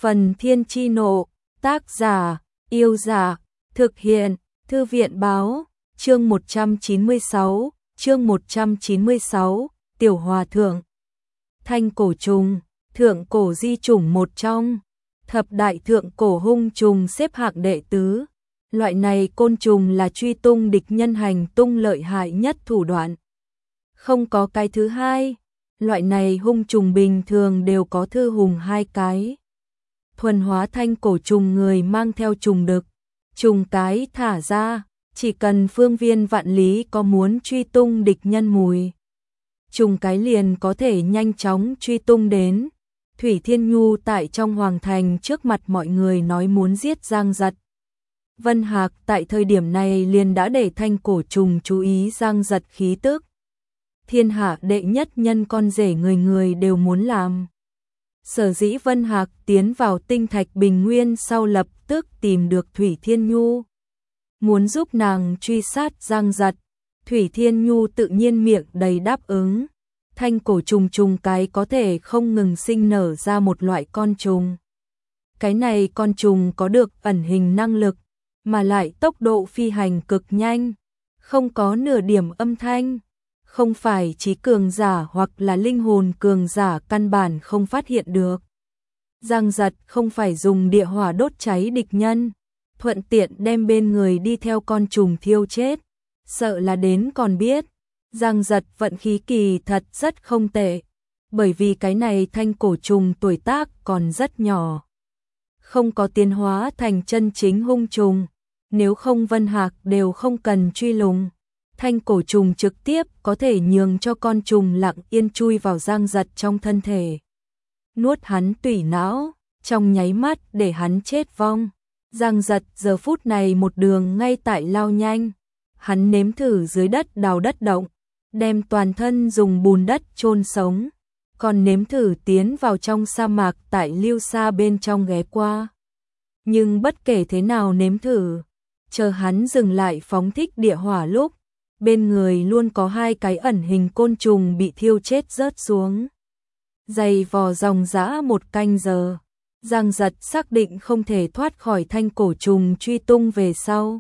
Phần Thiên Chi Nộ, tác giả, Yêu Giả, thực hiện, Thư viện Báo, chương 196, Tiểu Hòa Thượng. Thanh cổ trùng, thượng cổ di chủng một trong, thập đại thượng cổ hung trùng xếp hạng đệ tứ. Loại này côn trùng là truy tung địch nhân hành tung lợi hại nhất thủ đoạn. Không có cái thứ hai, loại này hung trùng bình thường đều có thư hùng hai cái. Thuần hóa thanh cổ trùng người mang theo trùng đực, trùng cái thả ra, chỉ cần phương viên vạn lý có muốn truy tung địch nhân mùi. Trùng cái liền có thể nhanh chóng truy tung đến. Thủy Thiên Nhu tại trong hoàng thành trước mặt mọi người nói muốn giết Giang Giật. Vân Hạc tại thời điểm này liền đã để thanh cổ trùng chú ý Giang Giật khí tức. Thiên hạ đệ nhất nhân con rể người người đều muốn làm. Sở dĩ Vân Hạc tiến vào tinh thạch bình nguyên sau lập tức tìm được Thủy Thiên Nhu. Muốn giúp nàng truy sát Giang Giật. Thủy Thiên Nhu tự nhiên miệng đầy đáp ứng. Thanh cổ trùng cái có thể không ngừng sinh nở ra một loại con trùng. Cái này con trùng có được ẩn hình năng lực, mà lại tốc độ phi hành cực nhanh, không có nửa điểm âm thanh. Không phải trí cường giả hoặc là linh hồn cường giả căn bản không phát hiện được. Giang Giật không phải dùng địa hỏa đốt cháy địch nhân, thuận tiện đem bên người đi theo con trùng thiêu chết, sợ là đến còn biết. Giang Giật vận khí kỳ thật rất không tệ, bởi vì cái này thanh cổ trùng tuổi tác còn rất nhỏ, không có tiến hóa thành chân chính hung trùng, nếu không Vân Hạc đều không cần truy lùng. Thanh cổ trùng trực tiếp có thể nhường cho con trùng lặng yên chui vào Giang Giật trong thân thể, nuốt hắn tủy não, trong nháy mắt để hắn chết vong. Giang Giật giờ phút này một đường ngay tại lao nhanh, hắn nếm thử dưới đất đào đất động, đem toàn thân dùng bùn đất chôn sống, còn nếm thử tiến vào trong sa mạc tại Lưu Sa bên trong ghé qua. Nhưng bất kể thế nào nếm thử, chờ hắn dừng lại phóng thích địa hỏa lúc, bên người luôn có hai cái ẩn hình côn trùng bị thiêu chết rớt xuống. Dày vò dòng dã một canh giờ, Giang Giật xác định không thể thoát khỏi thanh cổ trùng truy tung về sau.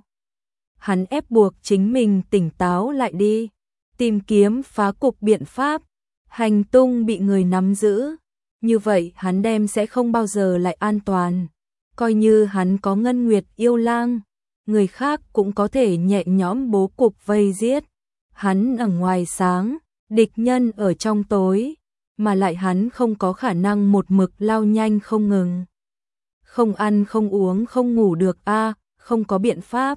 Hắn ép buộc chính mình tỉnh táo lại đi, tìm kiếm phá cục biện pháp, hành tung bị người nắm giữ. Như vậy hắn đem sẽ không bao giờ lại an toàn. Coi như hắn có Ngân Nguyệt yêu lang, người khác cũng có thể nhẹ nhõm bố cục vây giết. Hắn ở ngoài sáng, địch nhân ở trong tối, mà lại hắn không có khả năng một mực lao nhanh không ngừng. Không ăn không uống không ngủ được không có biện pháp.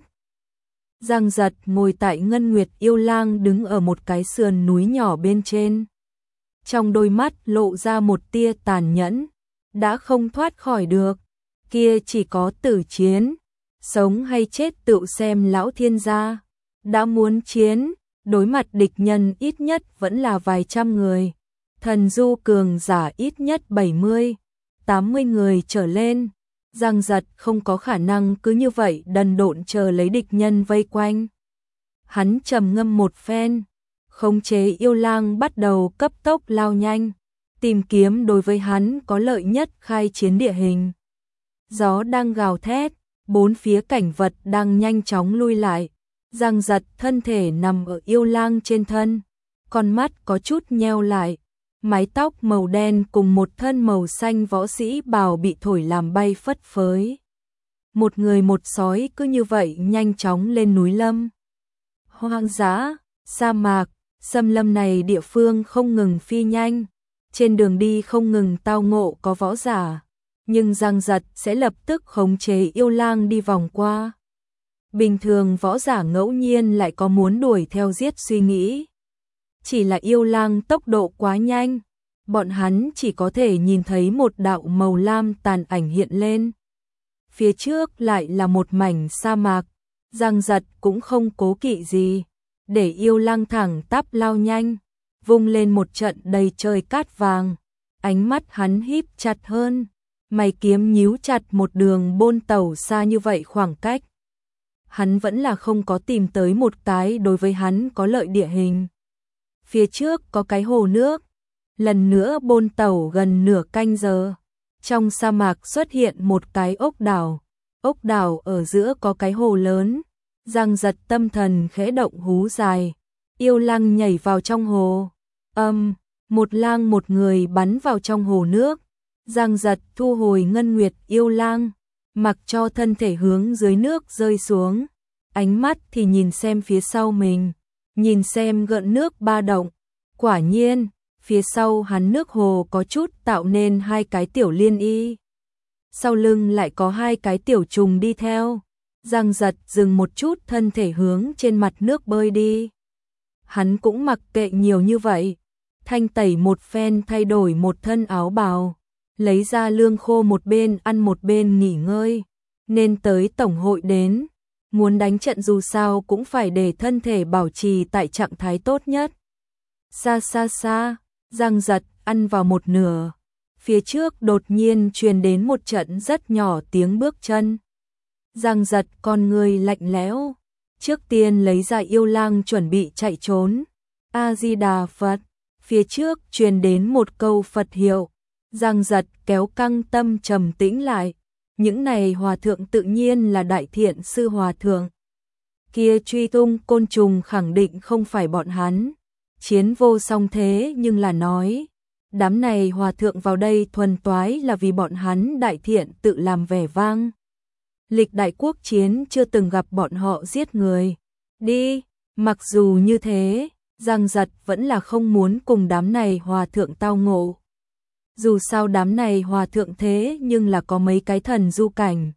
Giang Giật ngồi tại Ngân Nguyệt yêu lang đứng ở một cái sườn núi nhỏ bên trên. Trong đôi mắt lộ ra một tia tàn nhẫn, đã không thoát khỏi được, kia chỉ có tử chiến. Sống hay chết tự xem lão thiên gia, đã muốn chiến, đối mặt địch nhân ít nhất vẫn là vài trăm người. Thần du cường giả ít nhất 70, 80 người trở lên. Giang Giật không có khả năng cứ như vậy đần độn chờ lấy địch nhân vây quanh. Hắn trầm ngâm một phen, khống chế yêu lang bắt đầu cấp tốc lao nhanh, tìm kiếm đối với hắn có lợi nhất khai chiến địa hình. Gió đang gào thét, bốn phía cảnh vật đang nhanh chóng lui lại. Giang Giật thân thể nằm ở yêu lang trên thân, con mắt có chút nheo lại, mái tóc màu đen cùng một thân màu xanh võ sĩ bào bị thổi làm bay phất phới. Một người một sói cứ như vậy nhanh chóng lên núi lâm. Hoang dã, sa mạc, xâm lâm này địa phương không ngừng phi nhanh, trên đường đi không ngừng tao ngộ có võ giả. Nhưng Giang Giật sẽ lập tức khống chế yêu lang đi vòng qua. Bình thường võ giả ngẫu nhiên lại có muốn đuổi theo giết suy nghĩ. Chỉ là yêu lang tốc độ quá nhanh, bọn hắn chỉ có thể nhìn thấy một đạo màu lam tàn ảnh hiện lên. Phía trước lại là một mảnh sa mạc, Giang Giật cũng không cố kỵ gì, để yêu lang thẳng tắp lao nhanh, vung lên một trận đầy trời cát vàng, ánh mắt hắn híp chặt hơn. Mày kiếm nhíu chặt, một đường bôn tàu xa như vậy khoảng cách. Hắn vẫn là không có tìm tới một cái đối với hắn có lợi địa hình. Phía trước có cái hồ nước, lần nữa bôn tàu gần nửa canh giờ, Trong sa mạc xuất hiện một cái ốc đảo ở giữa có cái hồ lớn. Giang Giật tâm thần khẽ động hú dài, yêu lang nhảy vào trong hồ. Một lang một người bắn vào trong hồ nước. Giang Giật thu hồi ngân nguyệt yêu lang, mặc cho thân thể hướng dưới nước rơi xuống, ánh mắt thì nhìn xem phía sau mình, nhìn xem gợn nước ba động. Quả nhiên, phía sau hắn nước hồ có chút tạo nên hai cái tiểu liên y. Sau lưng lại có hai cái tiểu trùng đi theo. Giang Giật dừng một chút, thân thể hướng trên mặt nước bơi đi. Hắn cũng mặc kệ nhiều như vậy, thanh tẩy một phen, thay đổi một thân áo bào, lấy ra lương khô, một bên ăn một bên nghỉ ngơi. Nên tới tổng hội đến, muốn đánh trận dù sao cũng phải để thân thể bảo trì tại trạng thái tốt nhất. Xa xa xa, Giang Giật ăn vào một nửa, phía trước đột nhiên truyền đến một trận rất nhỏ tiếng bước chân. Giang Giật con người lạnh lẽo, trước tiên lấy ra yêu lang chuẩn bị chạy trốn. A Di Đà Phật, phía trước truyền đến một câu Phật hiệu. Giang Giật kéo căng tâm trầm tĩnh lại. Những này hòa thượng tự nhiên là Đại Thiện Sư hòa thượng. Kia truy tung côn trùng khẳng định không phải bọn hắn. Chiến vô song thế nhưng là nói, đám này hòa thượng vào đây thuần toái là vì bọn hắn Đại Thiện tự làm vẻ vang. Lịch đại quốc chiến chưa từng gặp bọn họ giết người. Đi, mặc dù như thế, Giang Giật vẫn là không muốn cùng đám này hòa thượng tao ngộ. Dù sao đám này hòa thượng thế nhưng là có mấy cái thần du cảnh.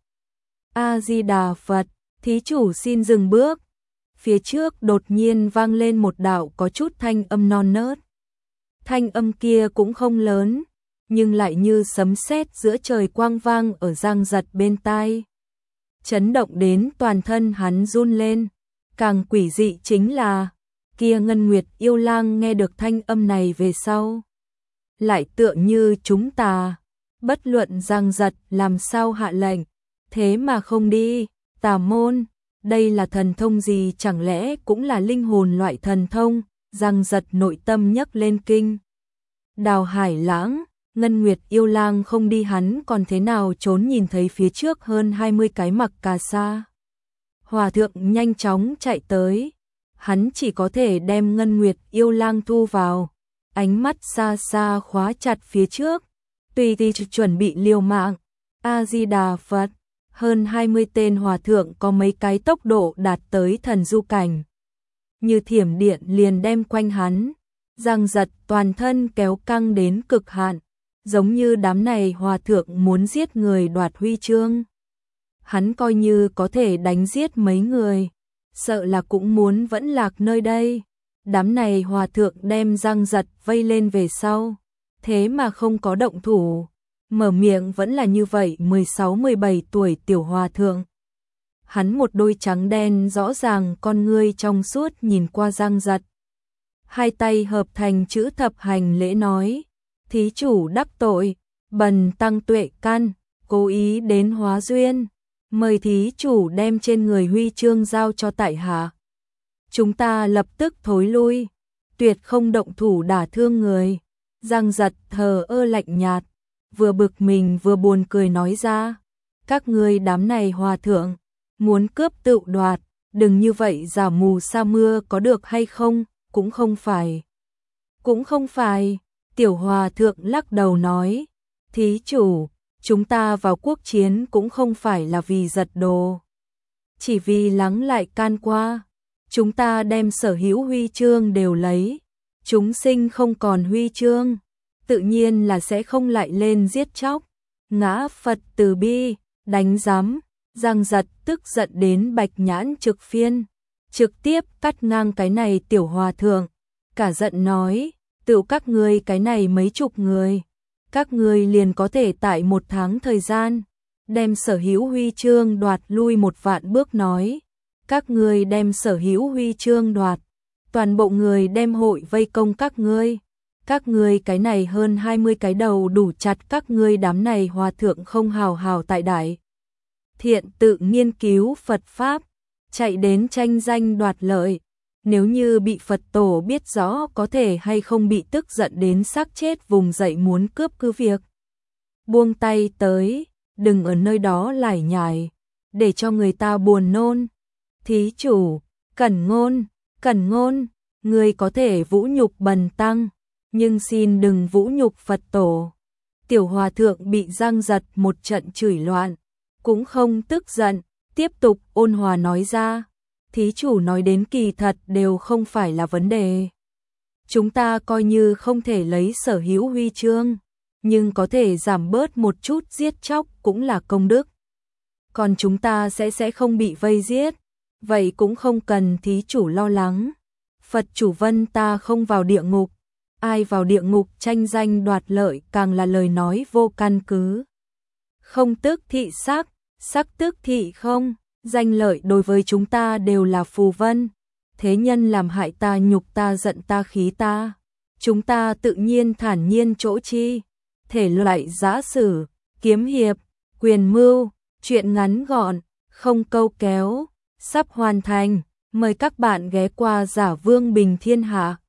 A Di Đà Phật, thí chủ xin dừng bước. Phía trước đột nhiên vang lên một đạo có chút thanh âm non nớt. Thanh âm kia cũng không lớn, nhưng lại như sấm sét giữa trời quang vang ở Giang Giật bên tai. Chấn động đến toàn thân hắn run lên. Càng quỷ dị chính là, kia Ngân Nguyệt yêu lang nghe được thanh âm này về sau, lại tựa như chúng ta, bất luận Giang Giật làm sao hạ lệnh, thế mà không đi. Tà môn, đây là thần thông gì, chẳng lẽ cũng là linh hồn loại thần thông? Giang Giật nội tâm nhấc lên kinh. Đào hải lãng, Ngân Nguyệt yêu lang không đi hắn còn thế nào trốn, nhìn thấy phía trước hơn 20 cái mặc cà sa hòa thượng nhanh chóng chạy tới, hắn chỉ có thể đem Ngân Nguyệt yêu lang thu vào, ánh mắt xa xa khóa chặt phía trước, tùy chuẩn bị liều mạng. A Di Đà Phật, hơn 20 tên hòa thượng có mấy cái tốc độ đạt tới thần du cảnh, như thiểm điện liền đem quanh hắn. Giang Giật toàn thân kéo căng đến cực hạn, giống như đám này hòa thượng muốn giết người đoạt huy chương. Hắn coi như có thể đánh giết mấy người, sợ là cũng muốn vẫn lạc nơi đây. Đám này hòa thượng đem Giang Giật vây lên về sau, thế mà không có động thủ, mở miệng vẫn là như vậy 16-17 tuổi tiểu hòa thượng. Hắn một đôi trắng đen rõ ràng con ngươi trong suốt nhìn qua Giang Giật, hai tay hợp thành chữ thập hành lễ nói: thí chủ đắc tội, bần tăng tuệ căn, cố ý đến hóa duyên, mời thí chủ đem trên người huy chương giao cho tại hạ. Chúng ta lập tức thối lui, tuyệt không động thủ đả thương người. Giang Giật thờ ơ lạnh nhạt, vừa bực mình vừa buồn cười nói ra: các ngươi đám này hòa thượng, muốn cướp tự đoạt, đừng như vậy giả mù sa mưa có được hay không? Cũng không phải, tiểu hòa thượng lắc đầu nói: thí chủ, chúng ta vào quốc chiến cũng không phải là vì giật đồ, chỉ vì lắng lại can qua. Chúng ta đem sở hữu huy chương đều lấy, chúng sinh không còn huy chương, tự nhiên là sẽ không lại lên giết chóc. Ngã Phật từ bi, đánh giám. Giang Giật tức giận đến bạch nhãn trực phiên, trực tiếp cắt ngang cái này tiểu hòa thượng, cả giận nói: tự các ngươi cái này mấy chục người, các ngươi liền có thể tại 1 tháng thời gian đem sở hữu huy chương đoạt lui 1 vạn bước, nói các ngươi đem sở hữu huy chương đoạt, toàn bộ người đem hội vây công các ngươi cái này hơn 20 cái đầu đủ chặt các ngươi đám này hòa thượng không hào hào tại Đại Thiện tự nghiên cứu Phật Pháp, chạy đến tranh danh đoạt lợi. Nếu như bị Phật tổ biết rõ có thể hay không bị tức giận đến xác chết vùng dậy muốn cướp cứ việc. buông tay tới, đừng ở nơi đó lải nhải, để cho người ta buồn nôn. Thí chủ, Cẩn Ngôn, ngươi có thể vũ nhục bần tăng, nhưng xin đừng vũ nhục Phật tổ. Tiểu hòa thượng bị giăng giật một trận chửi loạn, cũng không tức giận, tiếp tục ôn hòa nói ra, thí chủ nói đến kỳ thật đều không phải là vấn đề. Chúng ta coi như không thể lấy sở hữu huy chương, nhưng có thể giảm bớt một chút giết chóc cũng là công đức. Còn chúng ta sẽ không bị vây giết, vậy cũng không cần thí chủ lo lắng. Phật chủ Vân ta không vào địa ngục, ai vào địa ngục tranh danh đoạt lợi càng là lời nói vô căn cứ. Không tức thị sắc, sắc tức thị không, danh lợi đối với chúng ta đều là phù vân. Thế nhân làm hại ta nhục ta giận ta khí ta, chúng ta tự nhiên thản nhiên chỗ chi. Thể loại giã sử, kiếm hiệp, quyền mưu, truyện ngắn gọn, không câu kéo, sắp hoàn thành. Mời các bạn ghé qua Giả Vương Bình Thiên Hạ.